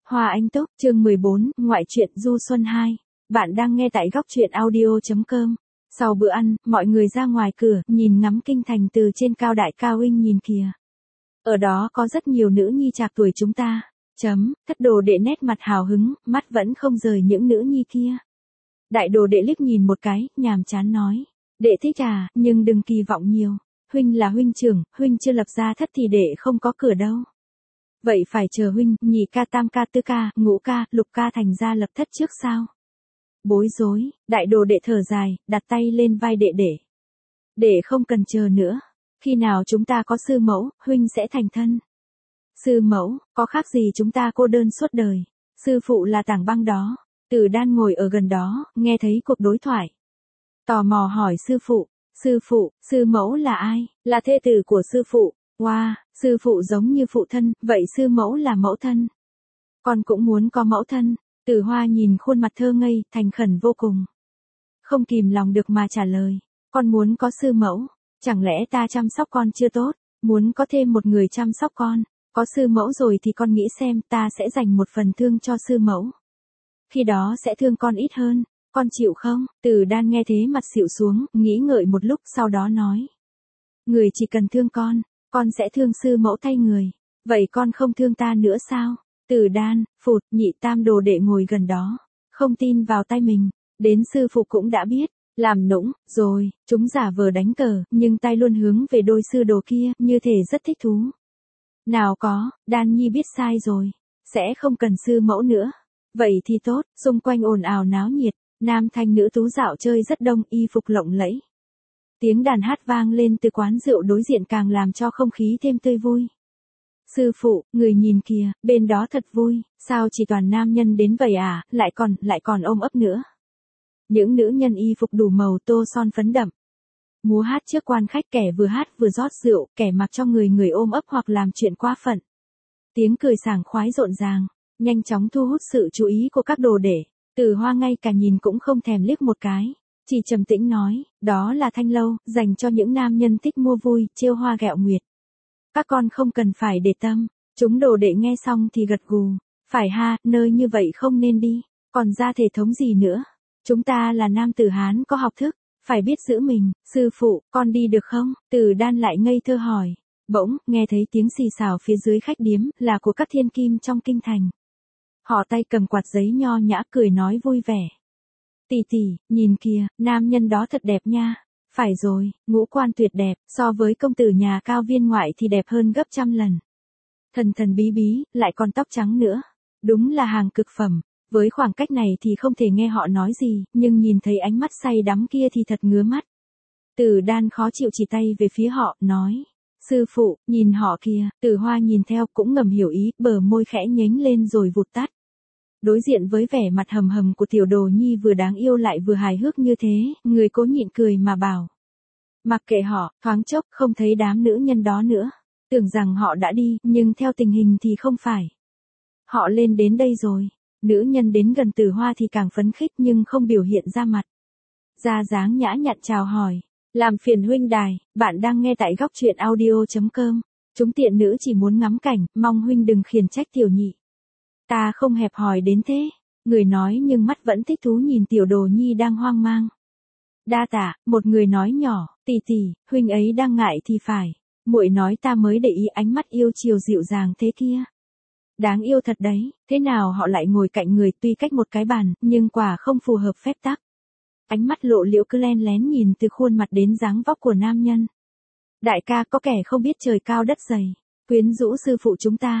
Hoa Anh Túc, chương 14, ngoại truyện Du Xuân 2. Bạn đang nghe tại góc truyện audio.com. Sau bữa ăn, mọi người ra ngoài cửa, nhìn ngắm kinh thành từ trên cao. Đại ca huynh nhìn kìa. Ở đó có rất nhiều nữ nhi trạc tuổi chúng ta. Thất đồ đệ nét mặt hào hứng, mắt vẫn không rời những nữ nhi kia. Đại đồ đệ liếc nhìn một cái, nhàm chán nói. Đệ thích à, nhưng đừng kỳ vọng nhiều. Huynh là huynh trưởng, huynh chưa lập ra thất thì đệ không có cửa đâu. Vậy phải chờ huynh, nhị ca, tam ca, tứ ca, ngũ ca, lục ca thành ra lập thất trước sao? Bối rối, đại đồ đệ thở dài, đặt tay lên vai đệ đệ. Đệ không cần chờ nữa. Khi nào chúng ta có sư mẫu, huynh sẽ thành thân. Sư mẫu, có khác gì chúng ta cô đơn suốt đời. Sư phụ là tảng băng đó. Từ Đan ngồi ở gần đó, nghe thấy cuộc đối thoại. Tò mò hỏi sư phụ, sư mẫu là ai? Là thê tử của sư phụ. Wow, sư phụ giống như phụ thân, vậy sư mẫu là mẫu thân. Con cũng muốn có mẫu thân. Tử Hoa nhìn khuôn mặt thơ ngây, thành khẩn vô cùng. Không kìm lòng được mà trả lời. Con muốn có sư mẫu. Chẳng lẽ ta chăm sóc con chưa tốt? Muốn có thêm một người chăm sóc con. Có sư mẫu rồi thì con nghĩ xem ta sẽ dành một phần thương cho sư mẫu. Khi đó sẽ thương con ít hơn. Con chịu không? Từ Đan nghe thế mặt xịu xuống, nghĩ ngợi một lúc sau đó nói. Người chỉ cần thương con sẽ thương sư mẫu thay người. Vậy con không thương ta nữa sao? Từ Đan, phụt, nhị tam đồ đệ ngồi gần đó. Không tin vào tay mình. Đến sư phụ cũng đã biết. Làm nũng, rồi, chúng giả vờ đánh cờ, nhưng tay luôn hướng về đôi sư đồ kia, như thể rất thích thú. Nào có, Đan Nhi biết sai rồi. Sẽ không cần sư mẫu nữa. Vậy thì tốt, xung quanh ồn ào náo nhiệt. Nam thanh nữ tú dạo chơi rất đông, y phục lộng lẫy. Tiếng đàn hát vang lên từ quán rượu đối diện càng làm cho không khí thêm tươi vui. Sư phụ, người nhìn kìa, bên đó thật vui, sao chỉ toàn nam nhân đến vậy à, lại còn ôm ấp nữa. Những nữ nhân y phục đủ màu tô son phấn đậm. Múa hát trước quan khách, kẻ vừa hát vừa rót rượu, kẻ mặc cho người ôm ấp hoặc làm chuyện quá phận. Tiếng cười sảng khoái rộn ràng, nhanh chóng thu hút sự chú ý của các đồ đệ. Tử Hoa ngay cả nhìn cũng không thèm liếc một cái. Chỉ trầm tĩnh nói, đó là thanh lâu, dành cho những nam nhân thích mua vui, trêu hoa ghẹo nguyệt. Các con không cần phải để tâm. Chúng đồ đệ nghe xong thì gật gù. Phải ha, nơi như vậy không nên đi. Còn ra thể thống gì nữa. Chúng ta là nam tử Hán có học thức. Phải biết giữ mình. Sư phụ, con đi được không? Từ Đan lại ngây thơ hỏi. Bỗng, nghe thấy tiếng xì xào phía dưới khách điếm, là của các thiên kim trong kinh thành. Họ tay cầm quạt giấy nho nhã cười nói vui vẻ. Tỷ tỷ, nhìn kìa, nam nhân đó thật đẹp nha. Phải rồi, ngũ quan tuyệt đẹp, so với công tử nhà cao viên ngoại thì đẹp hơn gấp trăm lần. Thần thần bí bí, lại còn tóc trắng nữa. Đúng là hàng cực phẩm. Với khoảng cách này thì không thể nghe họ nói gì, nhưng nhìn thấy ánh mắt say đắm kia thì thật ngứa mắt. Từ Đan khó chịu chỉ tay về phía họ, nói. Sư phụ, nhìn họ kìa. Tử Hoa nhìn theo cũng ngầm hiểu ý, bờ môi khẽ nhếch lên rồi vụt tắt. Đối diện với vẻ mặt hầm hầm của tiểu đồ nhi vừa đáng yêu lại vừa hài hước như thế, người cố nhịn cười mà bảo. Mặc kệ họ, thoáng chốc không thấy đám nữ nhân đó nữa. Tưởng rằng họ đã đi, nhưng theo tình hình thì không phải. Họ lên đến đây rồi. Nữ nhân đến gần Tử Hoa thì càng phấn khích nhưng không biểu hiện ra mặt. Ra dáng nhã nhặn chào hỏi. Làm phiền huynh đài, bạn đang nghe tại góc truyện audio.com. Chúng tiện nữ chỉ muốn ngắm cảnh, mong huynh đừng khiển trách tiểu nhị. Ta không hẹp hòi đến thế. Người nói nhưng mắt vẫn thích thú nhìn tiểu đồ nhi đang hoang mang. Đa tạ, một người nói nhỏ, tỷ tỷ, huynh ấy đang ngại thì phải. Muội nói ta mới để ý ánh mắt yêu chiều dịu dàng thế kia. Đáng yêu thật đấy, thế nào họ lại ngồi cạnh người tuy cách một cái bàn, nhưng quả không phù hợp phép tắc. Ánh mắt lộ liễu cứ len lén nhìn từ khuôn mặt đến dáng vóc của nam nhân. Đại ca có kẻ không biết trời cao đất dày, quyến rũ sư phụ chúng ta.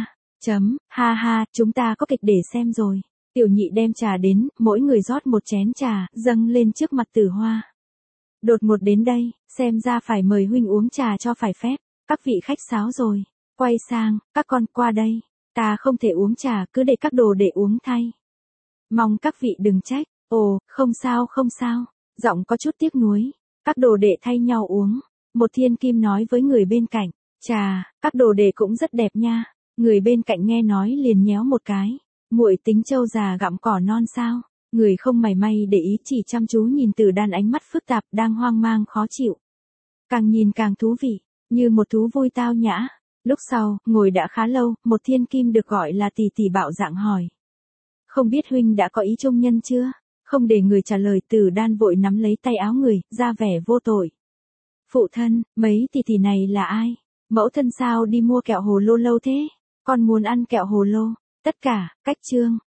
Ha ha, chúng ta có kịch để xem rồi. Tiểu nhị đem trà đến, mỗi người rót một chén trà, dâng lên trước mặt Tử Hoa. Đột ngột đến đây, xem ra phải mời huynh uống trà cho phải phép. Các vị khách sáo rồi. Quay sang, các con qua đây. Ta không thể uống trà, cứ để các đồ đệ uống thay. Mong các vị đừng trách. Ồ, không sao. Giọng có chút tiếc nuối. Các đồ đệ thay nhau uống. Một thiên kim nói với người bên cạnh. Trà, các đồ đệ cũng rất đẹp nha. Người bên cạnh nghe nói liền nhéo một cái. Muội tính trâu già gặm cỏ non sao? Người không mảy may để ý chỉ chăm chú nhìn Từ Đan ánh mắt phức tạp đang hoang mang khó chịu. Càng nhìn càng thú vị, như một thú vui tao nhã. Lúc sau, ngồi đã khá lâu, một thiên kim được gọi là tỷ tỷ bạo dạn hỏi. Không biết huynh đã có ý chung nhân chưa? Không để người trả lời, Tử Đan vội nắm lấy tay áo người, ra vẻ vô tội. Phụ thân, mấy tỷ này là ai? Mẫu thân sao đi mua kẹo hồ lô lâu thế? Con muốn ăn kẹo hồ lô. Tất cả, cách chương.